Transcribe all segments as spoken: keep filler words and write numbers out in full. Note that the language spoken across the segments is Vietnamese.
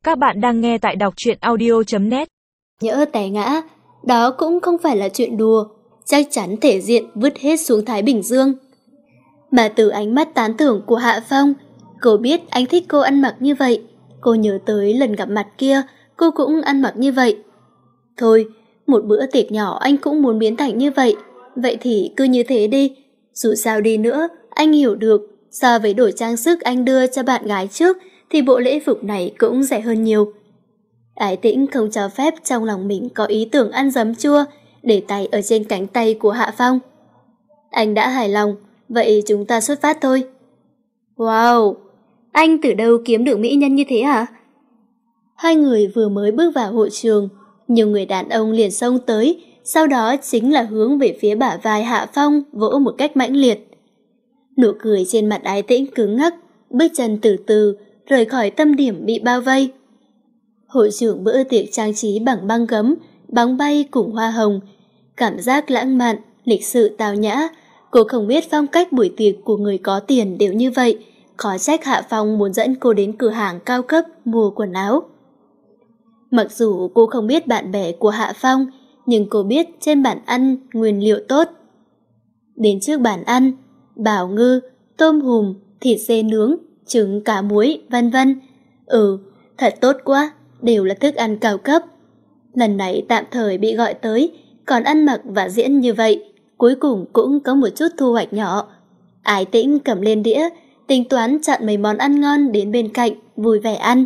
Các bạn đang nghe tại đọc truyện audio chấm net. Nhỡ té ngã, đó cũng không phải là chuyện đùa, chắc chắn thể diện vứt hết xuống Thái Bình Dương. Mà từ ánh mắt tán thưởng của Hạ Phong, cô biết anh thích cô ăn mặc như vậy. Cô nhớ tới lần gặp mặt kia, cô cũng ăn mặc như vậy. Thôi, một bữa tiệc nhỏ anh cũng muốn biến thành như vậy. Vậy thì cứ như thế đi. Dù sao đi nữa, anh hiểu được, so với đồ trang sức anh đưa cho bạn gái trước, thì bộ lễ phục này cũng rẻ hơn nhiều. Ái Tĩnh không cho phép trong lòng mình có ý tưởng ăn giấm chua, để tay ở trên cánh tay của Hạ Phong. Anh đã hài lòng, vậy chúng ta xuất phát thôi. Wow, anh từ đâu kiếm được mỹ nhân như thế hả? Hai người vừa mới bước vào hội trường, nhiều người đàn ông liền xông tới, sau đó chính là hướng về phía bả vai Hạ Phong vỗ một cách mãnh liệt. Nụ cười trên mặt Ái Tĩnh cứng ngắc, bước chân từ từ rời khỏi tâm điểm bị bao vây. Hội trường bữa tiệc trang trí bằng băng gấm, bóng bay cùng hoa hồng, cảm giác lãng mạn, lịch sự tao nhã. Cô không biết phong cách buổi tiệc của người có tiền đều như vậy, khó trách Hạ Phong muốn dẫn cô đến cửa hàng cao cấp mua quần áo. Mặc dù cô không biết bạn bè của Hạ Phong, nhưng cô biết trên bàn ăn nguyên liệu tốt. Đến trước bàn ăn, bào ngư, tôm hùm, thịt dê nướng, trứng cá muối, vân vân. Ừ, thật tốt quá, đều là thức ăn cao cấp. Lần này tạm thời bị gọi tới, còn ăn mặc và diễn như vậy, cuối cùng cũng có một chút thu hoạch nhỏ. Ái Tĩnh cầm lên đĩa, tính toán chọn mấy món ăn ngon đến bên cạnh, vui vẻ ăn.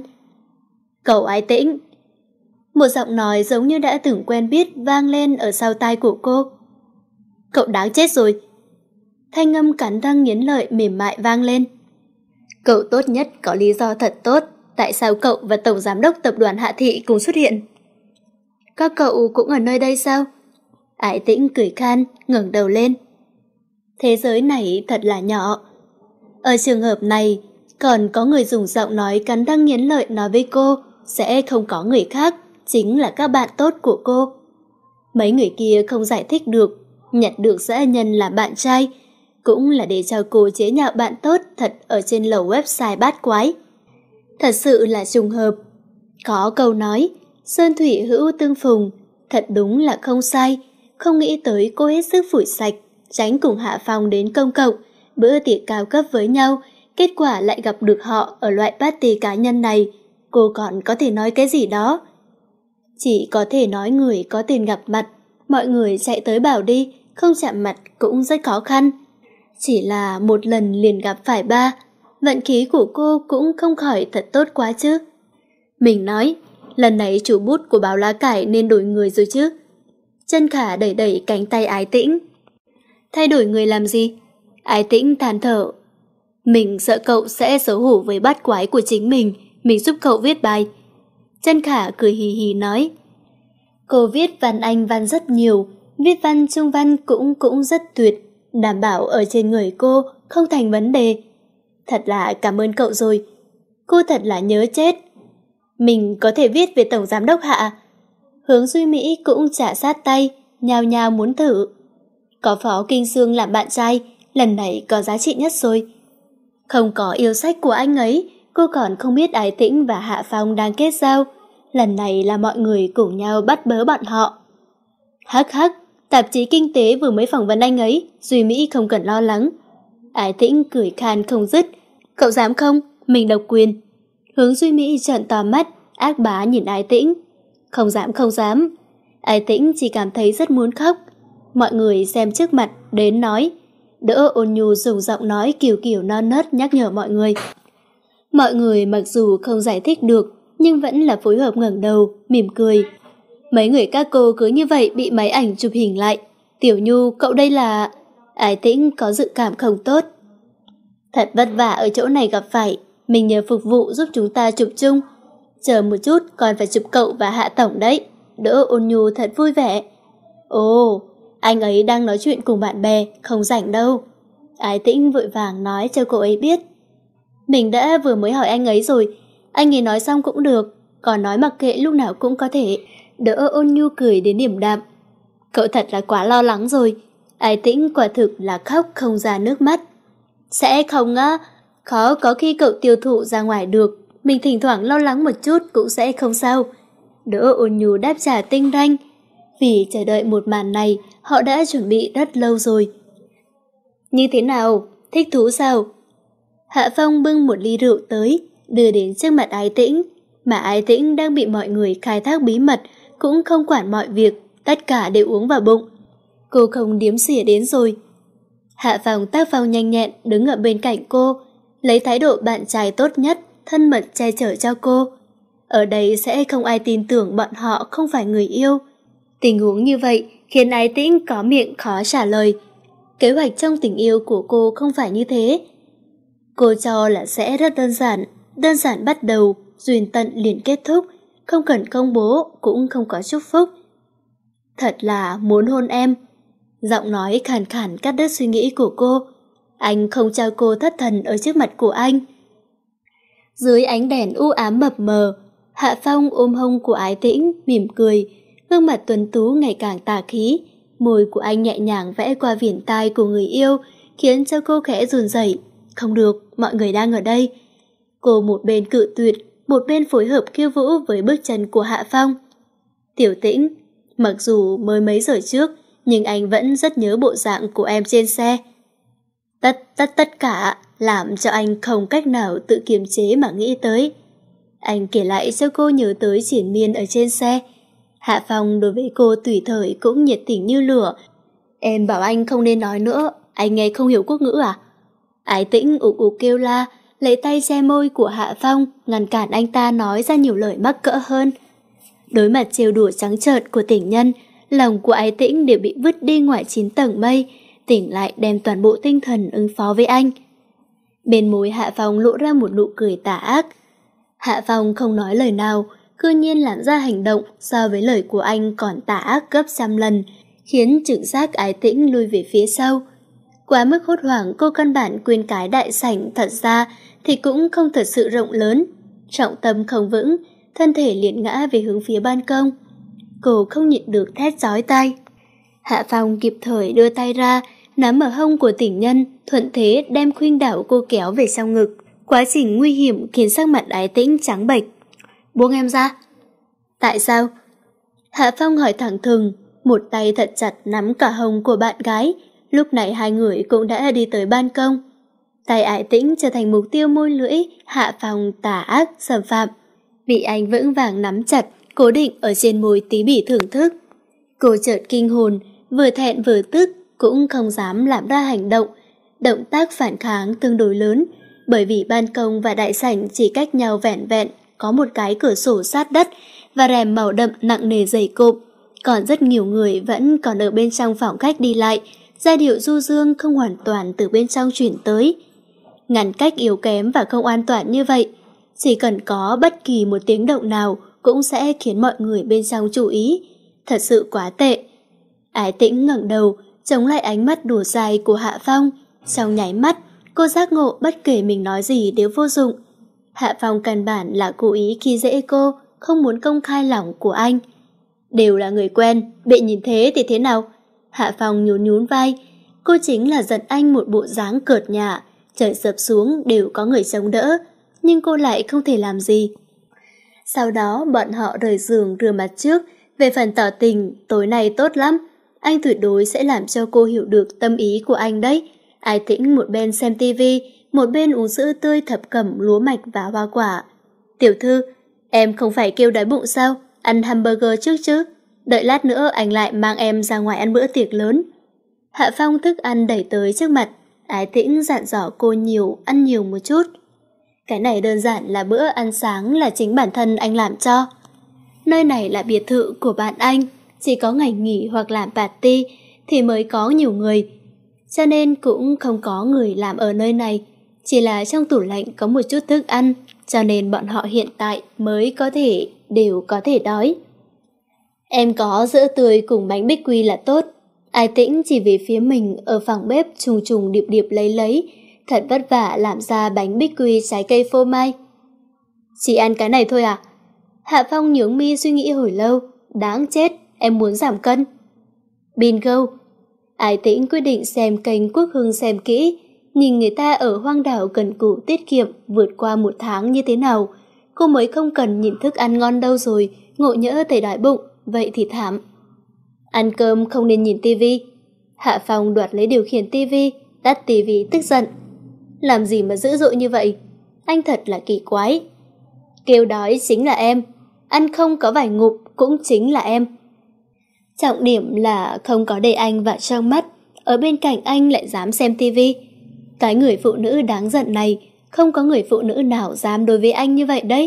Cậu Ái Tĩnh. Một giọng nói giống như đã từng quen biết vang lên ở sau tai của cô. Cậu đáng chết rồi. Thanh âm cắn răng nghiến lợi mềm mại vang lên. Cậu tốt nhất có lý do thật tốt, tại sao cậu và Tổng Giám đốc Tập đoàn Hạ Thị cùng xuất hiện? Các cậu cũng ở nơi đây sao? Ái Tĩnh cười khan, ngẩng đầu lên. Thế giới này thật là nhỏ. Ở trường hợp này, còn có người dùng giọng nói cắn răng nghiến lợi nói với cô, sẽ không có người khác, chính là các bạn tốt của cô. Mấy người kia không giải thích được, nhận được dã nhân là bạn trai, cũng là để cho cô chế nhạo bạn tốt thật ở trên lầu website bát quái. Thật sự là trùng hợp. Có câu nói, sơn thủy hữu tương phùng, thật đúng là không sai. Không nghĩ tới cô hết sức phủi sạch, tránh cùng Hạ Phong đến công cộng, bữa tiệc cao cấp với nhau, kết quả lại gặp được họ ở loại party cá nhân này. Cô còn có thể nói cái gì đó? Chỉ có thể nói người có tiền gặp mặt, mọi người chạy tới bảo đi, không chạm mặt cũng rất khó khăn. Chỉ là một lần liền gặp phải ba, vận khí của cô cũng không khỏi thật tốt quá chứ. Mình nói, lần này chủ bút của báo lá cải nên đổi người rồi chứ. Chân Khả đẩy đẩy cánh tay Ái Tĩnh. Thay đổi người làm gì? Ái Tĩnh than thở. Mình sợ cậu sẽ xấu hổ với bát quái của chính mình, mình giúp cậu viết bài. Chân Khả cười hì hì nói. Cô viết văn Anh văn rất nhiều, viết văn Trung văn cũng cũng rất tuyệt, đảm bảo ở trên người cô không thành vấn đề. Thật là cảm ơn cậu rồi. Cô thật là nhớ chết. Mình có thể viết về Tổng Giám đốc Hạ. Hướng Duy Mỹ cũng trả sát tay, nhao nhao muốn thử. Có Phó Kinh Xương làm bạn trai, lần này có giá trị nhất rồi. Không có yêu sách của anh ấy, cô còn không biết Ái Tĩnh và Hạ Phong đang kết giao. Lần này là mọi người cùng nhau bắt bớ bọn họ. Hắc hắc, tạp chí Kinh tế vừa mới phỏng vấn anh ấy, Duy Mỹ không cần lo lắng. Ái Tĩnh cười khan không dứt. Cậu dám không? Mình độc quyền. Hướng Duy Mỹ trợn to mắt, ác bá nhìn Ái Tĩnh. Không dám không dám. Ái Tĩnh chỉ cảm thấy rất muốn khóc. Mọi người xem trước mặt đến nói. Đỡ Ôn Nhu dùng giọng nói kiều kiều non nớt nhắc nhở mọi người. Mọi người mặc dù không giải thích được, nhưng vẫn là phối hợp ngẩng đầu, mỉm cười. Mấy người các cô cứ như vậy bị máy ảnh chụp hình lại. Tiểu Nhu, cậu đây là... Ái Tĩnh có dự cảm không tốt. Thật vất vả ở chỗ này gặp phải, mình nhờ phục vụ giúp chúng ta chụp chung. Chờ một chút còn phải chụp cậu và Hạ Tổng đấy. Đỡ Ôn Nhu thật vui vẻ. Ồ, anh ấy đang nói chuyện cùng bạn bè, không rảnh đâu. Ái Tĩnh vội vàng nói cho cô ấy biết. Mình đã vừa mới hỏi anh ấy rồi, anh ấy nói xong cũng được, còn nói mặc kệ lúc nào cũng có thể. Đỡ Ôn Nhu cười đến điểm đạm. Cậu thật là quá lo lắng rồi. Ái Tĩnh quả thực là khóc không ra nước mắt. Sẽ không á, khó có khi cậu tiêu thụ ra ngoài được. mình thỉnh thoảng lo lắng một chút cũng sẽ không sao. Đỗ ôn nhu đáp trả tinh ranh. Vì chờ đợi một màn này, họ đã chuẩn bị rất lâu rồi. Như thế nào? Thích thú sao? Hạ Phong bưng một ly rượu tới, đưa đến trước mặt Ái Tĩnh. Mà Ái Tĩnh đang bị mọi người khai thác bí mật, cũng không quản mọi việc, tất cả đều uống vào bụng. Cô không điếm xỉa đến rồi. Hạ Phong tác phong nhanh nhẹn đứng ở bên cạnh cô, lấy thái độ bạn trai tốt nhất, thân mật che chở cho cô. Ở đây sẽ không ai tin tưởng bọn họ không phải người yêu. Tình huống như vậy khiến Ái Tĩnh có miệng khó trả lời. Kế hoạch trong tình yêu của cô không phải như thế. Cô cho là sẽ rất đơn giản, đơn giản bắt đầu, duyên tận liền kết thúc, không cần công bố, cũng không có chúc phúc. Thật là muốn hôn em. Giọng nói khàn khàn cắt đứt suy nghĩ của cô. Anh không cho cô thất thần ở trước mặt của anh. Dưới ánh đèn u ám mập mờ, Hạ Phong ôm hông của Ái Tĩnh, mỉm cười, gương mặt tuấn tú ngày càng tà khí. Môi của anh nhẹ nhàng vẽ qua viền tai của người yêu, khiến cho cô khẽ run rẩy. Không được, mọi người đang ở đây. Cô một bên cự tuyệt, một bên phối hợp khiêu vũ với bước chân của Hạ Phong. Tiểu Tĩnh, mặc dù mới mấy giờ trước, nhưng anh vẫn rất nhớ bộ dạng của em trên xe. Tất tất tất cả làm cho anh không cách nào tự kiềm chế mà nghĩ tới. Anh kể lại cho cô nhớ tới triển miên ở trên xe. Hạ Phong đối với cô tùy thời cũng nhiệt tình như lửa. Em bảo anh không nên nói nữa, anh nghe không hiểu quốc ngữ à? Ái Tĩnh ục ục kêu la, lấy tay che môi của Hạ Phong, ngăn cản anh ta nói ra nhiều lời mắc cỡ hơn. Đối mặt trêu đùa trắng trợn của tình nhân, lòng của Ái Tĩnh đều bị vứt đi ngoài chín tầng mây, tỉnh lại đem toàn bộ tinh thần ứng phó với anh. Bên môi Hạ Phong lộ ra một nụ cười tà ác. Hạ Phong không nói lời nào, cư nhiên làm ra hành động so với lời của anh còn tà ác gấp trăm lần, khiến trực giác Ái Tĩnh lùi về phía sau. Quá mức hốt hoảng, cô căn bản quên cái đại sảnh thật ra thì cũng không thật sự rộng lớn. Trọng tâm không vững, thân thể liền ngã về hướng phía ban công. Cô không nhịn được thét chói tai. Hạ Phong kịp thời đưa tay ra, nắm ở hông của tình nhân, thuận thế đem khuynh đảo cô kéo về trong ngực. Quá trình nguy hiểm khiến sắc mặt Ái Tĩnh trắng bệch. Buông em ra. Tại sao? Hạ Phong hỏi thẳng thừng, một tay thật chặt nắm cả hông của bạn gái. Lúc này hai người cũng đã đi tới ban công. Tay Ái Tĩnh trở thành mục tiêu môi lưỡi Hạ Phong tà ác xâm phạm. Bị anh vững vàng nắm chặt, cố định ở trên môi tí bỉ thưởng thức. Cô chợt kinh hồn, vừa thẹn vừa tức, cũng không dám làm ra hành động. Động tác phản kháng tương đối lớn, bởi vì ban công và đại sảnh chỉ cách nhau vẻn vẹn, có một cái cửa sổ sát đất và rèm màu đậm nặng nề dày cộp. Còn rất nhiều người vẫn còn ở bên trong phòng khách đi lại, giai điệu du dương không hoàn toàn từ bên trong chuyển tới. Ngăn cách yếu kém và không an toàn như vậy, chỉ cần có bất kỳ một tiếng động nào cũng sẽ khiến mọi người bên trong chú ý. Thật sự quá tệ. Ái Tĩnh ngẩng đầu, chống lại ánh mắt đùa dài của Hạ Phong. Trong nháy mắt, cô giác ngộ bất kể mình nói gì đều vô dụng. Hạ Phong căn bản là cố ý khi dễ cô, không muốn công khai lòng của anh. Đều là người quen, bị nhìn thế thì thế nào? Hạ Phong nhún nhún vai. Cô chính là giận anh một bộ dáng cợt nhả, trời sập xuống đều có người chống đỡ, nhưng cô lại không thể làm gì. Sau đó bọn họ rời giường rửa mặt trước. Về phần tỏ tình, tối nay tốt lắm, anh tuyệt đối sẽ làm cho cô hiểu được tâm ý của anh đấy. Ái Tĩnh một bên xem tivi, một bên uống sữa tươi thập cẩm lúa mạch và hoa quả. Tiểu thư, em không phải kêu đói bụng sao? Ăn hamburger trước chứ? Đợi lát nữa anh lại mang em ra ngoài ăn bữa tiệc lớn. Hạ Phong thức ăn đẩy tới trước mặt. Ái Tĩnh dặn dò cô nhiều, ăn nhiều một chút. Cái này đơn giản là bữa ăn sáng là chính bản thân anh làm cho. Nơi này là biệt thự của bạn anh, chỉ có ngày nghỉ hoặc làm party thì mới có nhiều người. Cho nên cũng không có người làm ở nơi này, chỉ là trong tủ lạnh có một chút thức ăn, cho nên bọn họ hiện tại mới có thể, đều có thể đói. Em có sữa tươi cùng bánh bích quy là tốt. Ái Tĩnh chỉ về phía mình ở phòng bếp trùng trùng điệp điệp lấy lấy, thật vất vả làm ra bánh bích quy trái cây phô mai. Chỉ ăn cái này thôi à? Hạ Phong nhướng mi suy nghĩ hồi lâu. Đáng chết, em muốn giảm cân. Bingo. Ái Tĩnh quyết định xem kênh Quốc Hưng xem kỹ, nhìn người ta ở hoang đảo cần cù tiết kiệm vượt qua một tháng như thế nào. cô mới không cần nhìn thức ăn ngon đâu rồi, ngộ nhỡ thấy đói bụng, vậy thì thảm. Ăn cơm không nên nhìn tivi. Hạ Phong đoạt lấy điều khiển tivi, tắt tivi tức giận. Làm gì mà dữ dội như vậy? Anh thật là kỳ quái. Kêu đói chính là em, ăn không có vài ngụm cũng chính là em. Trọng điểm là không có để anh vào trong mắt, ở bên cạnh anh lại dám xem tivi. Cái người phụ nữ đáng giận này, không có người phụ nữ nào dám đối với anh như vậy đấy.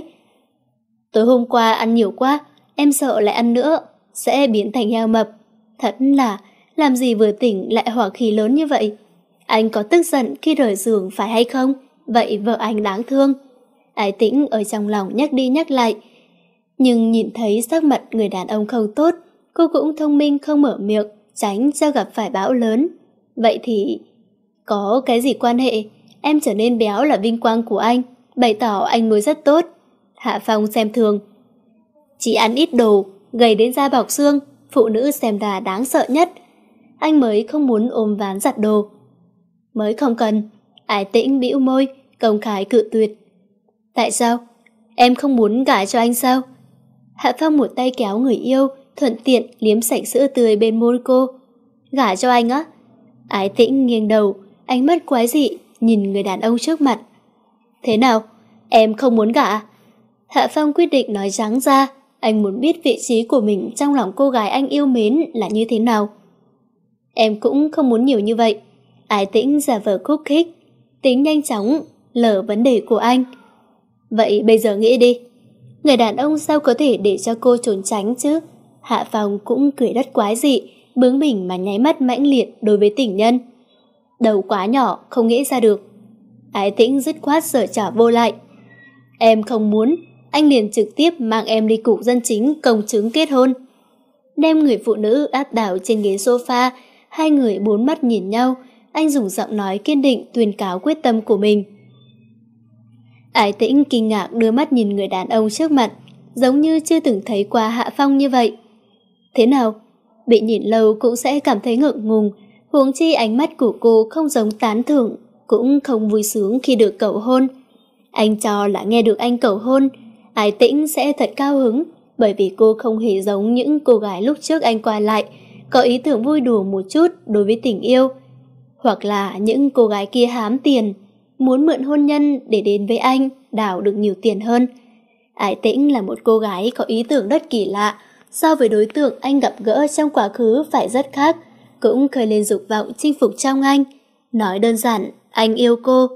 Tối hôm qua ăn nhiều quá, em sợ lại ăn nữa, sẽ biến thành heo mập. Thật là, làm gì vừa tỉnh lại hỏa khí lớn như vậy? Anh có tức giận khi rời giường phải hay không? Vậy vợ anh đáng thương. Ái Tĩnh ở trong lòng nhắc đi nhắc lại. Nhưng nhìn thấy sắc mặt người đàn ông không tốt, cô cũng thông minh không mở miệng, tránh cho gặp phải bão lớn. Vậy thì... có cái gì quan hệ? Em trở nên béo là vinh quang của anh, bày tỏ anh nuôi rất tốt. Hạ Phong xem thường. Chỉ ăn ít đồ, gầy đến da bọc xương, phụ nữ xem ra đáng sợ nhất. Anh mới không muốn ôm ván giặt đồ. Mới không cần. Ái Tĩnh bĩu môi, công khai cự tuyệt. Tại sao? Em không muốn gả cho anh sao? Hạ Phong một tay kéo người yêu, thuận tiện liếm sạch sữa tươi bên môi cô. Gả cho anh á? Ái Tĩnh nghiêng đầu, ánh mắt quái dị nhìn người đàn ông trước mặt. Thế nào? Em không muốn gả? Hạ Phong quyết định nói trắng ra. Anh muốn biết vị trí của mình trong lòng cô gái anh yêu mến là như thế nào. Em cũng không muốn nhiều như vậy. Ái Tĩnh giả vờ khúc khích, tính nhanh chóng lờ vấn đề của anh. Vậy bây giờ nghĩ đi. Người đàn ông sao có thể để cho cô trốn tránh chứ? Hạ Phong cũng cười đất quái dị, bướng bỉnh mà nháy mắt mãnh liệt đối với tình nhân. Đầu quá nhỏ, không nghĩ ra được. Ái Tĩnh dứt khoát giở trò vô lại. Em không muốn, anh liền trực tiếp mang em đi cục dân chính công chứng kết hôn. Đem người phụ nữ áp đảo trên ghế sofa, hai người bốn mắt nhìn nhau, anh dùng giọng nói kiên định tuyên cáo quyết tâm của mình. Ái Tĩnh kinh ngạc đưa mắt nhìn người đàn ông trước mặt, giống như chưa từng thấy qua Hạ Phong như vậy. Thế nào? Bị nhìn lâu cũng sẽ cảm thấy ngượng ngùng, huống chi ánh mắt của cô không giống tán thưởng, cũng không vui sướng khi được cầu hôn. Anh cho là nghe được anh cầu hôn, Ái Tĩnh sẽ thật cao hứng, bởi vì cô không hề giống những cô gái lúc trước anh qua lại, có ý tưởng vui đùa một chút đối với tình yêu. Hoặc là những cô gái kia hám tiền, muốn mượn hôn nhân để đến với anh, đào được nhiều tiền hơn. Ái Tĩnh là một cô gái có ý tưởng rất kỳ lạ, so với đối tượng anh gặp gỡ trong quá khứ phải rất khác, cũng khơi lên dục vọng chinh phục trong anh. Nói đơn giản, anh yêu cô.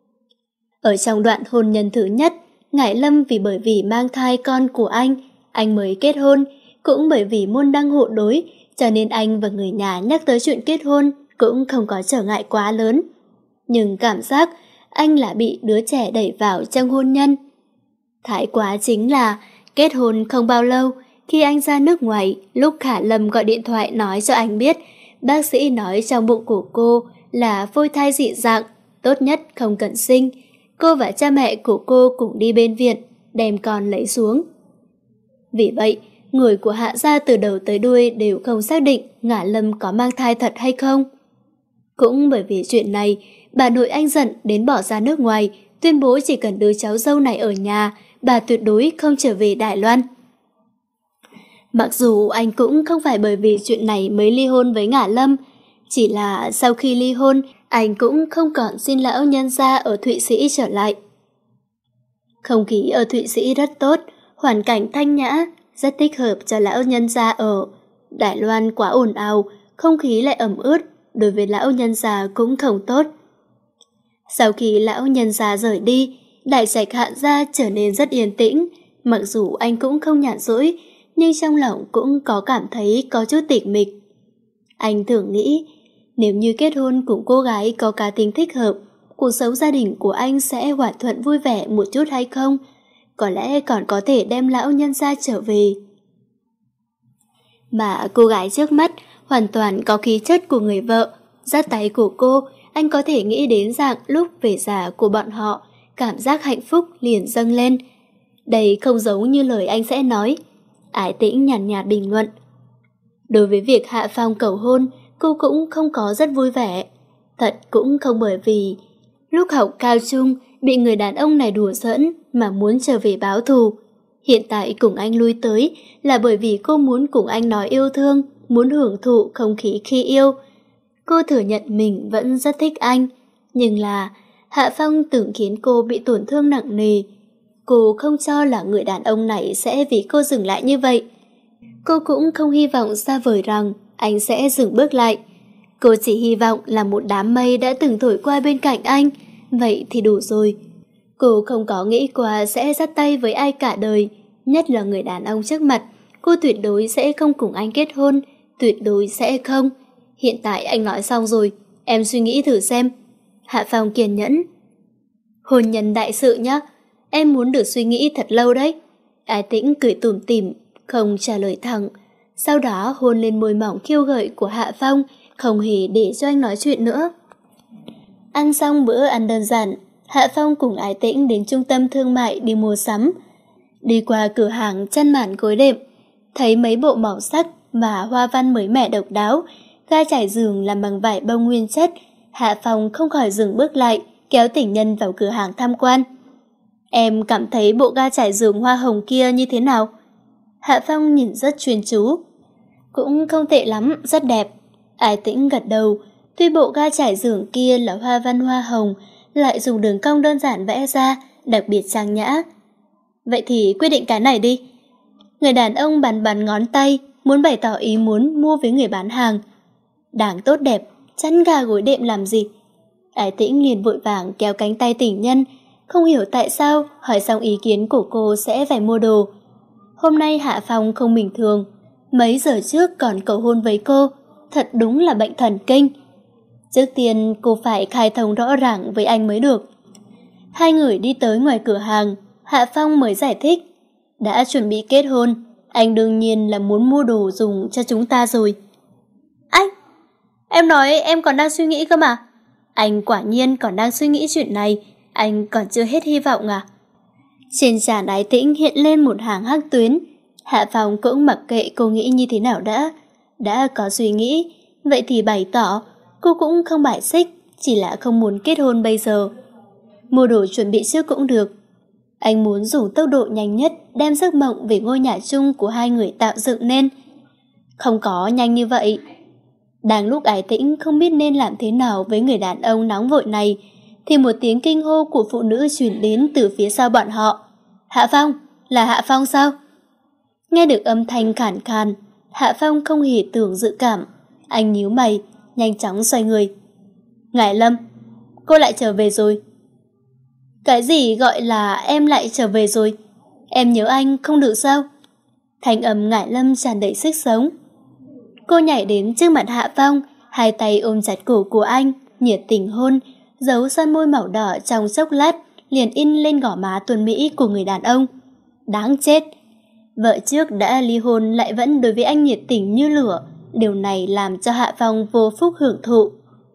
Ở trong đoạn hôn nhân thứ nhất, Ngải Lâm vì bởi vì mang thai con của anh, anh mới kết hôn, cũng bởi vì môn đăng hộ đối, cho nên anh và người nhà nhắc tới chuyện kết hôn cũng không có trở ngại quá lớn. Nhưng cảm giác anh là bị đứa trẻ đẩy vào trong hôn nhân. Thái quá chính là kết hôn không bao lâu, khi anh ra nước ngoài, lúc Khả Lâm gọi điện thoại nói cho anh biết, bác sĩ nói trong bụng của cô là phôi thai dị dạng, tốt nhất không cần sinh. Cô và cha mẹ của cô cùng đi bên viện, đem con lấy xuống. Vì vậy, người của Hạ gia từ đầu tới đuôi đều không xác định Ngả Lâm có mang thai thật hay không. Cũng bởi vì chuyện này, bà nội anh giận đến bỏ ra nước ngoài, tuyên bố chỉ cần đứa cháu dâu này ở nhà, bà tuyệt đối không trở về Đài Loan. Mặc dù anh cũng không phải bởi vì chuyện này mới ly hôn với Ngả Lâm, chỉ là sau khi ly hôn, anh cũng không còn xin lão nhân gia ở Thụy Sĩ trở lại. Không khí ở Thụy Sĩ rất tốt, hoàn cảnh thanh nhã, rất thích hợp cho lão nhân gia ở. Đài Loan quá ồn ào, không khí lại ẩm ướt, đối với lão nhân gia cũng không tốt. Sau khi lão nhân gia rời đi, đại trạch Hạ gia trở nên rất yên tĩnh, mặc dù anh cũng không nhàn rỗi, nhưng trong lòng cũng có cảm thấy có chút tịch mịch. Anh thường nghĩ, nếu như kết hôn cùng cô gái có cá tính thích hợp, cuộc sống gia đình của anh sẽ hòa thuận vui vẻ một chút hay không? Có lẽ còn có thể đem lão nhân gia trở về. Mà cô gái trước mắt hoàn toàn có khí chất của người vợ. Dắt tay của cô, anh có thể nghĩ đến dạng lúc về già của bọn họ, cảm giác hạnh phúc liền dâng lên. Đây không giống như lời anh sẽ nói. Ái Tĩnh nhàn nhạt, nhạt bình luận. Đối với việc Hạ Phong cầu hôn, cô cũng không có rất vui vẻ. Thật cũng không bởi vì Lúc học cao trung, bị người đàn ông này đùa giỡn mà muốn trở về báo thù. Hiện tại cùng anh lui tới là bởi vì cô muốn cùng anh nói yêu thương, muốn hưởng thụ không khí khi yêu. Cô thừa nhận mình vẫn rất thích anh, nhưng là Hạ Phong từng khiến cô bị tổn thương nặng nề. Cô không cho là người đàn ông này sẽ vì cô dừng lại như vậy. Cô cũng không hy vọng xa vời rằng anh sẽ dừng bước lại. Cô chỉ hy vọng là một đám mây đã từng thổi qua bên cạnh anh, vậy thì đủ rồi. Cô không có nghĩ qua sẽ dắt tay với ai cả đời, nhất là người đàn ông trước mặt. Cô tuyệt đối sẽ không cùng anh kết hôn, tuyệt đối sẽ không. Hiện tại anh nói xong rồi, em suy nghĩ thử xem. Hạ Phong kiên nhẫn. Hôn nhân đại sự nhá, em muốn được suy nghĩ thật lâu đấy. Ái Tĩnh cười tủm tỉm, không trả lời thẳng. Sau đó hôn lên môi mỏng khiêu gợi của Hạ Phong, không hề để cho anh nói chuyện nữa. Ăn xong bữa ăn đơn giản, Hạ Phong cùng Ái Tĩnh đến trung tâm thương mại đi mua sắm. Đi qua cửa hàng chăn màn gối đệm, thấy mấy bộ màu sắc và hoa văn mới mẻ độc đáo, ga trải giường làm bằng vải bông nguyên chất. Hạ Phong không khỏi dừng bước lại, kéo tình nhân vào cửa hàng tham quan. Em cảm thấy bộ ga trải giường hoa hồng kia như thế nào? Hạ Phong nhìn rất chuyên chú. Cũng không tệ lắm, rất đẹp. Ái Tĩnh gật đầu. Tuy bộ ga trải giường kia là hoa văn hoa hồng, lại dùng đường cong đơn giản vẽ ra, đặc biệt trang nhã. Vậy thì quyết định cái này đi. Người đàn ông bắn bắn ngón tay, muốn bày tỏ ý muốn mua với người bán hàng. Đáng tốt đẹp, chăn gà gối đệm làm gì? Ái Tĩnh liền vội vàng kéo cánh tay tình nhân, không hiểu tại sao hỏi xong ý kiến của cô sẽ phải mua đồ. Hôm nay Hạ Phong không bình thường, mấy giờ trước còn cầu hôn với cô, thật đúng là bệnh thần kinh. Trước tiên cô phải khai thông rõ ràng với anh mới được. Hai người đi tới ngoài cửa hàng, Hạ Phong mới giải thích. Đã chuẩn bị kết hôn, anh đương nhiên là muốn mua đồ dùng cho chúng ta rồi. Anh, em nói em còn đang suy nghĩ cơ mà. Anh quả nhiên còn đang suy nghĩ chuyện này, anh còn chưa hết hy vọng à? Trên trán Ái Tĩnh hiện lên một hàng hắc tuyến. Hạ Phong cũng mặc kệ cô nghĩ như thế nào đã. Đã có suy nghĩ, vậy thì bày tỏ cô cũng không bài xích, chỉ là không muốn kết hôn bây giờ. Mua đồ chuẩn bị trước cũng được. Anh muốn dùng tốc độ nhanh nhất đem giấc mộng về ngôi nhà chung của hai người tạo dựng nên. Không có nhanh như vậy. Đang lúc Ái Tĩnh không biết nên làm thế nào với người đàn ông nóng vội này, thì một tiếng kinh hô của phụ nữ truyền đến từ phía sau bọn họ. Hạ Phong, là Hạ Phong sao? Nghe được âm thanh khàn khàn, Hạ Phong không hề tưởng dự cảm. Anh nhíu mày, nhanh chóng xoay người. Ngải Lâm, cô lại trở về rồi. Cái gì gọi là em lại trở về rồi? Em nhớ anh không được sao? Thanh âm Ngải Lâm tràn đầy sức sống. Cô nhảy đến trước mặt Hạ Phong, hai tay ôm chặt cổ của anh, nhiệt tình hôn, dấu son môi màu đỏ trong chốc lát liền in lên gò má tuấn mỹ của người đàn ông. Đáng chết! Vợ trước đã ly hôn lại vẫn đối với anh nhiệt tình như lửa, điều này làm cho Hạ Phong vô phúc hưởng thụ.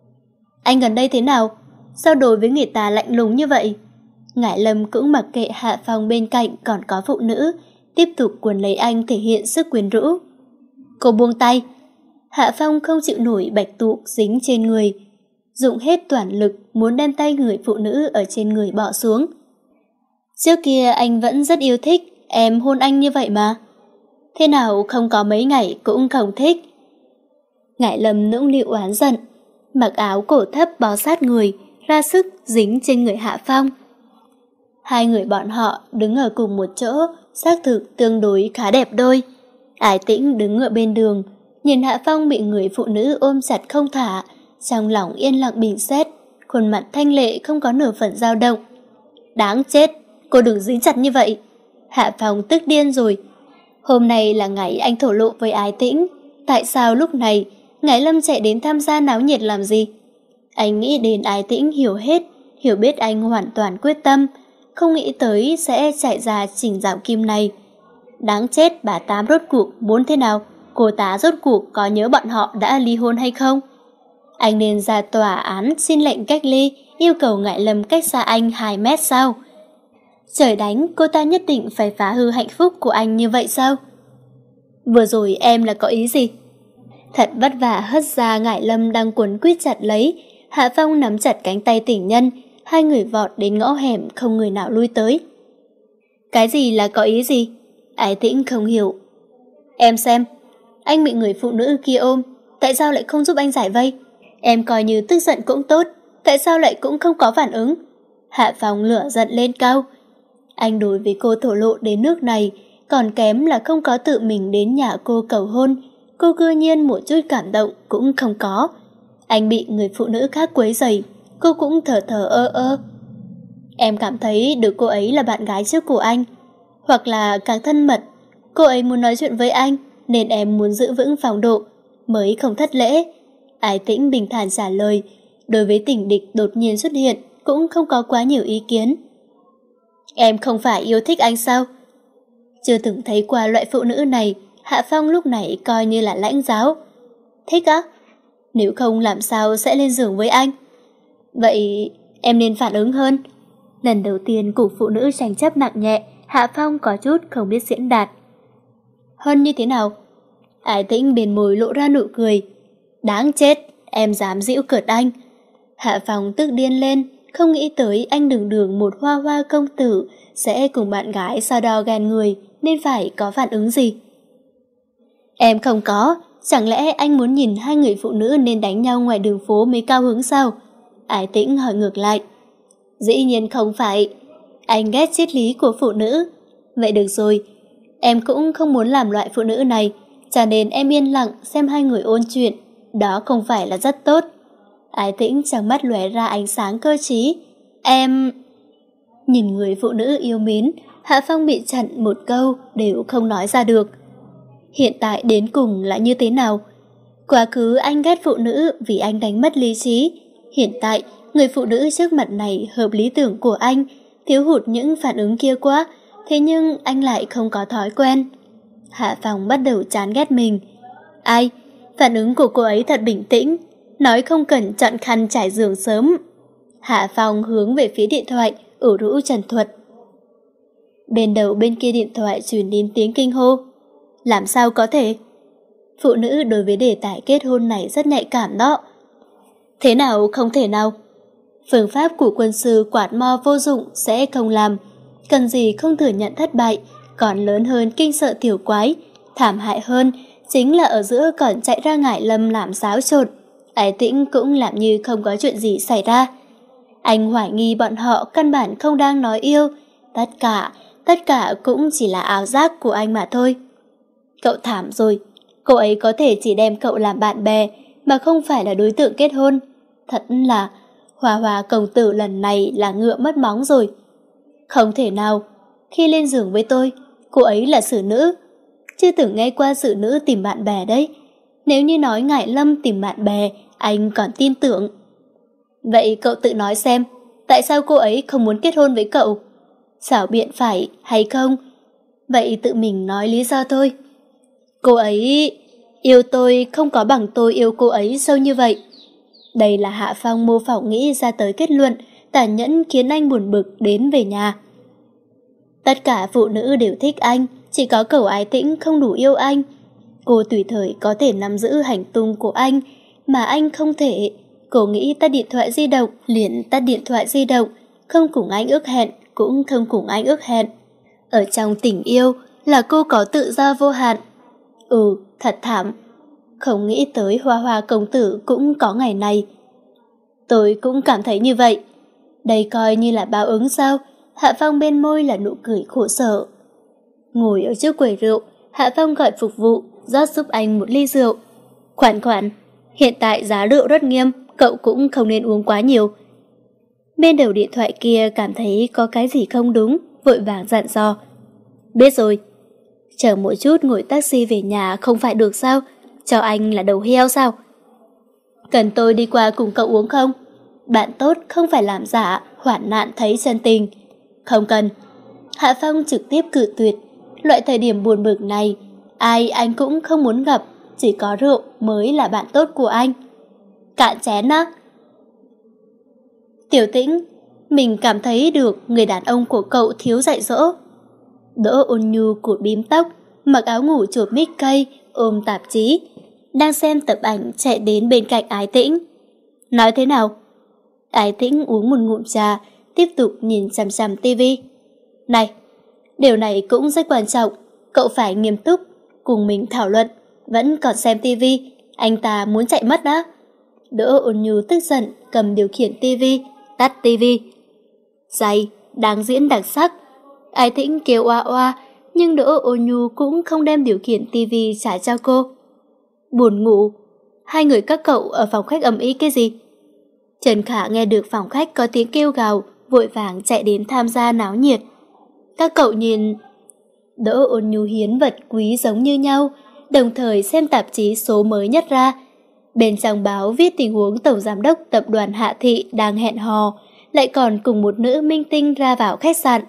Anh gần đây thế nào? Sao đối với người ta lạnh lùng như vậy? Ngải Lâm cũng mặc kệ Hạ Phong bên cạnh còn có phụ nữ, tiếp tục cuốn lấy anh thể hiện sức quyến rũ. Cô buông tay. Hạ Phong không chịu nổi bạch tuộc dính trên người, dùng hết toàn lực muốn đem tay người phụ nữ ở trên người bỏ xuống. Trước kia anh vẫn rất yêu thích em hôn anh như vậy mà. Thế nào không có mấy ngày cũng không thích. Ngải Lâm nũng nịu oán giận, mặc áo cổ thấp bó sát người, ra sức dính trên người Hạ Phong. Hai người bọn họ đứng ở cùng một chỗ, xác thực tương đối khá đẹp đôi. Ái Tĩnh đứng ở bên đường, nhìn Hạ Phong bị người phụ nữ ôm chặt không thả, trong lòng yên lặng bình xét, khuôn mặt thanh lệ không có nửa phần dao động. Đáng chết, cô đừng dính chặt như vậy. Hạ Phong tức điên rồi. Hôm nay là ngày anh thổ lộ với Ái Tĩnh, tại sao lúc này Ngải Lâm chạy đến tham gia náo nhiệt làm gì? Anh nghĩ đến Ái Tĩnh hiểu hết, hiểu biết anh hoàn toàn quyết tâm, không nghĩ tới sẽ chạy ra chỉnh rào kim này. Đáng chết, bà Tám rốt cuộc muốn thế nào? Cô tá rốt cuộc có nhớ bọn họ đã ly hôn hay không? Anh nên ra tòa án xin lệnh cách ly, yêu cầu Ngải Lâm cách xa anh hai mét sao? Trời đánh, cô ta nhất định phải phá hư hạnh phúc của anh như vậy sao? Vừa rồi em là có ý gì? Thật vất vả hất ra Ngải Lâm đang cuốn quýt chặt lấy. Hạ Phong nắm chặt cánh tay tình nhân, hai người vọt đến ngõ hẻm không người nào lui tới. Cái gì là có ý gì? Ái Tĩnh không hiểu. Em xem, anh bị người phụ nữ kia ôm, tại sao lại không giúp anh giải vây? Em coi như tức giận cũng tốt, tại sao lại cũng không có phản ứng? Hạ Phong lửa giận lên cao. Anh đối với cô thổ lộ đến nước này, còn kém là không có tự mình đến nhà cô cầu hôn. Cô cư nhiên một chút cảm động cũng không có. Anh bị người phụ nữ khác quấy rầy, cô cũng thở thở ơ ơ. Em cảm thấy được cô ấy là bạn gái trước của anh, hoặc là càng thân mật. Cô ấy muốn nói chuyện với anh, nên em muốn giữ vững phong độ, mới không thất lễ. Ái Tĩnh bình thản trả lời, đối với tình địch đột nhiên xuất hiện, cũng không có quá nhiều ý kiến. Em không phải yêu thích anh sao? Chưa từng thấy qua loại phụ nữ này, Hạ Phong lúc này coi như là lãnh giáo. Thích á? Nếu không làm sao sẽ lên giường với anh? Vậy em nên phản ứng hơn. Lần đầu tiên cùng phụ nữ tranh chấp nặng nhẹ, Hạ Phong có chút không biết diễn đạt. Hơn như thế nào? Ái Tĩnh bên môi lộ ra nụ cười. Đáng chết, em dám giễu cợt anh. Hạ Phong tức điên lên, không nghĩ tới anh đường đường một hoa hoa công tử sẽ cùng bạn gái so đo ghen người, nên phải có phản ứng gì. Em không có, chẳng lẽ anh muốn nhìn hai người phụ nữ nên đánh nhau ngoài đường phố mới cao hứng sao? Ái Tĩnh hỏi ngược lại. Dĩ nhiên không phải, anh ghét triết lý của phụ nữ. Vậy được rồi, em cũng không muốn làm loại phụ nữ này, cho nên em yên lặng xem hai người ôn chuyện, đó không phải là rất tốt. Ái Tĩnh trong mắt lóe ra ánh sáng cơ trí. Em... Nhìn người phụ nữ yêu mến, Hạ Phong bị chặn một câu đều không nói ra được. Hiện tại đến cùng là như thế nào? Quá khứ anh ghét phụ nữ vì anh đánh mất lý trí. Hiện tại, người phụ nữ trước mặt này hợp lý tưởng của anh, thiếu hụt những phản ứng kia quá, thế nhưng anh lại không có thói quen. Hạ Phong bắt đầu chán ghét mình. Ai? Phản ứng của cô ấy thật bình tĩnh, nói không cần chọn khăn trải giường sớm. Hạ Phong hướng về phía điện thoại, ủ rũ trần thuật. Bên đầu bên kia điện thoại truyền đến tiếng kinh hô. Làm sao có thể? Phụ nữ đối với đề tài kết hôn này rất nhạy cảm đó. Thế nào không thể nào? Phương pháp của quân sư quạt mo vô dụng sẽ không làm. Cần gì không thừa nhận thất bại, còn lớn hơn kinh sợ tiểu quái. Thảm hại hơn chính là ở giữa còn chạy ra Ngải Lâm làm xáo trộn. Ái Tĩnh cũng làm như không có chuyện gì xảy ra. Anh hoài nghi bọn họ căn bản không đang nói yêu. Tất cả, tất cả cũng chỉ là ảo giác của anh mà thôi. Cậu thảm rồi. Cô ấy có thể chỉ đem cậu làm bạn bè, mà không phải là đối tượng kết hôn. Thật là Hòa Hòa công tử lần này là ngựa mất móng rồi. Không thể nào. Khi lên giường với tôi, cô ấy là xử nữ. Chưa từng nghe qua xử nữ tìm bạn bè đấy. Nếu như nói Ngải Lâm tìm bạn bè, anh còn tin tưởng. Vậy cậu tự nói xem, tại sao cô ấy không muốn kết hôn với cậu? Xảo biện phải hay không? Vậy tự mình nói lý do thôi. Cô ấy yêu tôi không có bằng tôi yêu cô ấy sâu như vậy. Đây là Hạ Phong mô phỏng nghĩ ra tới kết luận, tàn nhẫn khiến anh buồn bực đến về nhà. Tất cả phụ nữ đều thích anh, chỉ có cậu Ái Tĩnh không đủ yêu anh. Cô tùy thời có thể nắm giữ hành tung của anh, mà anh không thể. Cô nghĩ tắt điện thoại di động, liền tắt điện thoại di động, không cùng anh ước hẹn, cũng không cùng anh ước hẹn. Ở trong tình yêu là cô có tự do vô hạn. Ừ, thật thảm. Không nghĩ tới Hoa Hoa công tử cũng có ngày này. Tôi cũng cảm thấy như vậy. Đây coi như là báo ứng sao? Hạ Phong bên môi là nụ cười khổ sở. Ngồi ở trước quầy rượu, Hạ Phong gọi phục vụ, rót giúp anh một ly rượu. Khoản khoản, hiện tại giá rượu rất nghiêm, cậu cũng không nên uống quá nhiều. Bên đầu điện thoại kia cảm thấy có cái gì không đúng, vội vàng dặn dò. Biết rồi. Chờ một chút ngồi taxi về nhà không phải được sao? Cho anh là đầu heo sao? Cần tôi đi qua cùng cậu uống không? Bạn tốt không phải làm giả, hoạn nạn thấy chân tình. Không cần. Hạ Phong trực tiếp cự tuyệt. Loại thời điểm buồn bực này, ai anh cũng không muốn gặp, chỉ có rượu mới là bạn tốt của anh. Cạn chén á. Tiểu Tĩnh, mình cảm thấy được người đàn ông của cậu thiếu dạy dỗ. Đỗ Ôn Nhu cụt bím tóc, mặc áo ngủ chụp mic cây, ôm tạp chí, đang xem tập ảnh chạy đến bên cạnh Ái Tĩnh. Nói thế nào? Ái Tĩnh uống một ngụm trà, tiếp tục nhìn chằm chằm tivi. Này, điều này cũng rất quan trọng, cậu phải nghiêm túc, cùng mình thảo luận, vẫn còn xem tivi, anh ta muốn chạy mất đó. Đỗ Ôn Nhu tức giận cầm điều khiển tivi, tắt tivi. Dày, đáng diễn đặc sắc. Ái Tĩnh kêu oa oa, nhưng Đỗ Ôn Nhu cũng không đem điều khiển tivi trả cho cô. Buồn ngủ, hai người các cậu ở phòng khách ầm ĩ cái gì? Trần Khả nghe được phòng khách có tiếng kêu gào, vội vàng chạy đến tham gia náo nhiệt. Các cậu nhìn... Đỗ Ôn Nhu hiến vật quý giống như nhau, đồng thời xem tạp chí số mới nhất ra. Bên trong báo viết tình huống tổng giám đốc tập đoàn Hạ Thị đang hẹn hò, lại còn cùng một nữ minh tinh ra vào khách sạn.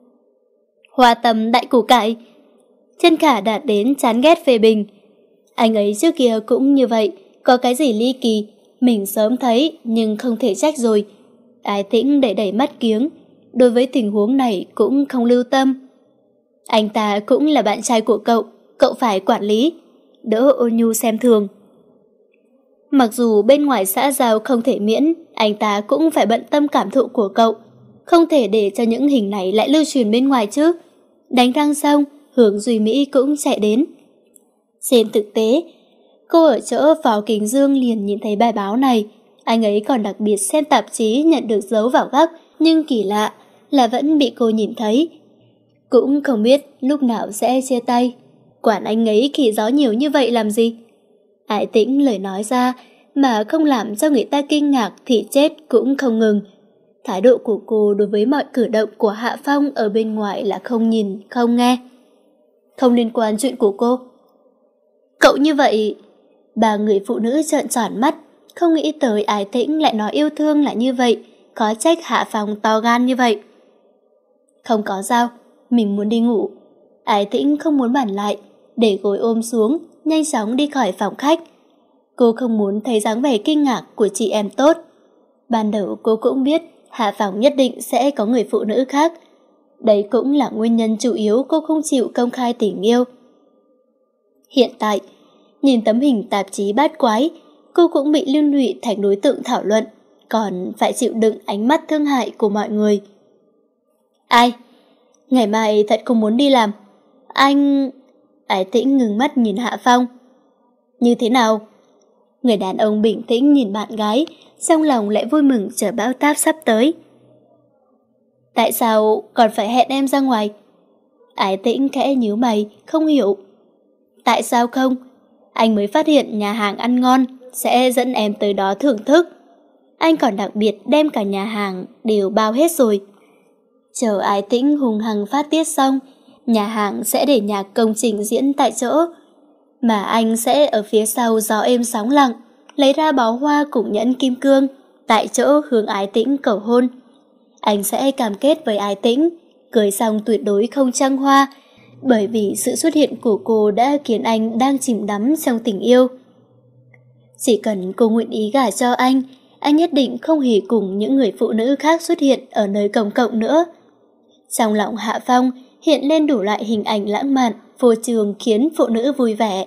Hoa Tâm đại củ cải. Trân Khả đạt đến chán ghét phê bình. Anh ấy trước kia cũng như vậy, có cái gì ly kỳ, mình sớm thấy nhưng không thể trách rồi. Ái Tĩnh đẩy đẩy mắt kiếng, đối với tình huống này cũng không lưu tâm. Anh ta cũng là bạn trai của cậu, cậu phải quản lý. Đỗ Ôn Nhu xem thường. Mặc dù bên ngoài xã giao không thể miễn, anh ta cũng phải bận tâm cảm thụ của cậu. Không thể để cho những hình này lại lưu truyền bên ngoài chứ. Đánh răng xong, Hướng Duy Mỹ cũng chạy đến. Trên thực tế, cô ở chỗ Phó Kính Dương liền nhìn thấy bài báo này. Anh ấy còn đặc biệt xem tạp chí nhận được giấu vào góc, nhưng kỳ lạ là vẫn bị cô nhìn thấy. Cũng không biết lúc nào sẽ chia tay. Quản anh ấy khỉ gió nhiều như vậy làm gì? Ái Tĩnh lời nói ra mà không làm cho người ta kinh ngạc thì chết cũng không ngừng. Thái độ của cô đối với mọi cử động của Hạ Phong ở bên ngoài là không nhìn, không nghe. Không liên quan chuyện của cô. Cậu như vậy... Ba người phụ nữ trợn tròn mắt, không nghĩ tới Ái Tĩnh lại nói yêu thương là như vậy, có trách Hạ Phong to gan như vậy. Không có sao, mình muốn đi ngủ. Ái Tĩnh không muốn bàn lại, để gối ôm xuống, nhanh chóng đi khỏi phòng khách. Cô không muốn thấy dáng vẻ kinh ngạc của chị em tốt. Ban đầu cô cũng biết Hạ Phong nhất định sẽ có người phụ nữ khác. Đấy cũng là nguyên nhân chủ yếu cô không chịu công khai tình yêu. Hiện tại, nhìn tấm hình tạp chí bát quái, cô cũng bị liên lụy thành đối tượng thảo luận, còn phải chịu đựng ánh mắt thương hại của mọi người. Ai? Ngày mai thật không muốn đi làm. Anh... Ái Tĩnh ngừng mắt nhìn Hạ Phong. Như thế nào? Người đàn ông bình tĩnh nhìn bạn gái, trong lòng lại vui mừng chờ bão táp sắp tới. Tại sao còn phải hẹn em ra ngoài? Ái Tĩnh khẽ nhíu mày, không hiểu. Tại sao không? Anh mới phát hiện nhà hàng ăn ngon, sẽ dẫn em tới đó thưởng thức. Anh còn đặc biệt đem cả nhà hàng đều bao hết rồi. Chờ Ái Tĩnh hùng hăng phát tiết xong, nhà hàng sẽ để nhạc công trình diễn tại chỗ, mà anh sẽ ở phía sau gió êm sóng lặng, lấy ra bó hoa cùng nhẫn kim cương, tại chỗ hướng Ái Tĩnh cầu hôn. Anh sẽ cam kết với Ái Tĩnh, cưới xong tuyệt đối không trăng hoa, bởi vì sự xuất hiện của cô đã khiến anh đang chìm đắm trong tình yêu. Chỉ cần cô nguyện ý gả cho anh, anh nhất định không hề cùng những người phụ nữ khác xuất hiện ở nơi công cộng nữa. Trong lòng Hạ Phong hiện lên đủ loại hình ảnh lãng mạn, phô trương khiến phụ nữ vui vẻ.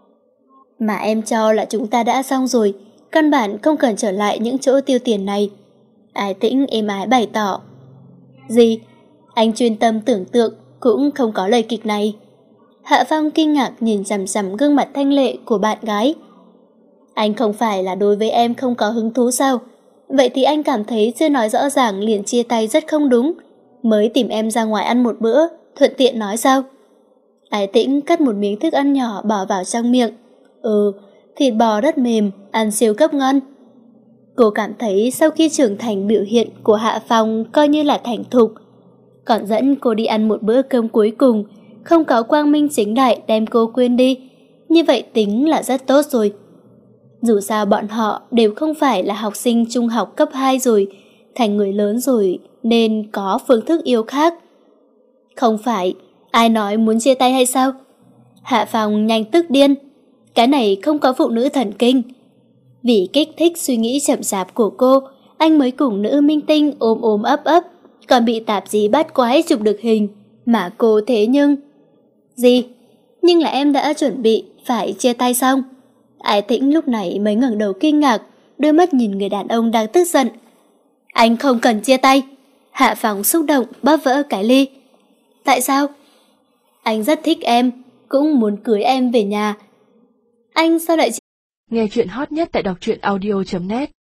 Mà em cho là chúng ta đã xong rồi, căn bản không cần trở lại những chỗ tiêu tiền này. Ái Tĩnh êm ái bày tỏ. Gì? Anh chuyên tâm tưởng tượng cũng không có lời kịch này. Hạ Phong kinh ngạc nhìn chằm chằm gương mặt thanh lệ của bạn gái. Anh không phải là đối với em không có hứng thú sao? Vậy thì anh cảm thấy chưa nói rõ ràng liền chia tay rất không đúng, mới tìm em ra ngoài ăn một bữa, thuận tiện nói sao? Ái Tĩnh cắt một miếng thức ăn nhỏ bỏ vào trong miệng. Ừ, thịt bò rất mềm, ăn siêu cấp ngon. Cô cảm thấy sau khi trưởng thành biểu hiện của Hạ Phong coi như là thành thục. Còn dẫn cô đi ăn một bữa cơm cuối cùng, không có quang minh chính đại đem cô quên đi. Như vậy tính là rất tốt rồi. Dù sao bọn họ đều không phải là học sinh trung học cấp hai rồi, thành người lớn rồi nên có phương thức yêu khác. Không phải, ai nói muốn chia tay hay sao? Hạ Phong nhanh tức điên. Cái này không có phụ nữ thần kinh. Vì kích thích suy nghĩ chậm chạp của cô, anh mới cùng nữ minh tinh ôm ôm ấp ấp, còn bị tạp chí bắt quái chụp được hình. Mà cô thế nhưng... Gì? Nhưng là em đã chuẩn bị phải chia tay xong. Ái Tĩnh lúc này mới ngẩng đầu kinh ngạc, đôi mắt nhìn người đàn ông đang tức giận. Anh không cần chia tay. Hạ Phong xúc động bóp vỡ cái ly. Tại sao? Anh rất thích em, cũng muốn cưới em về nhà. Anh sao lại... Nghe chuyện hot nhất tại đọc truyện audio chấm net.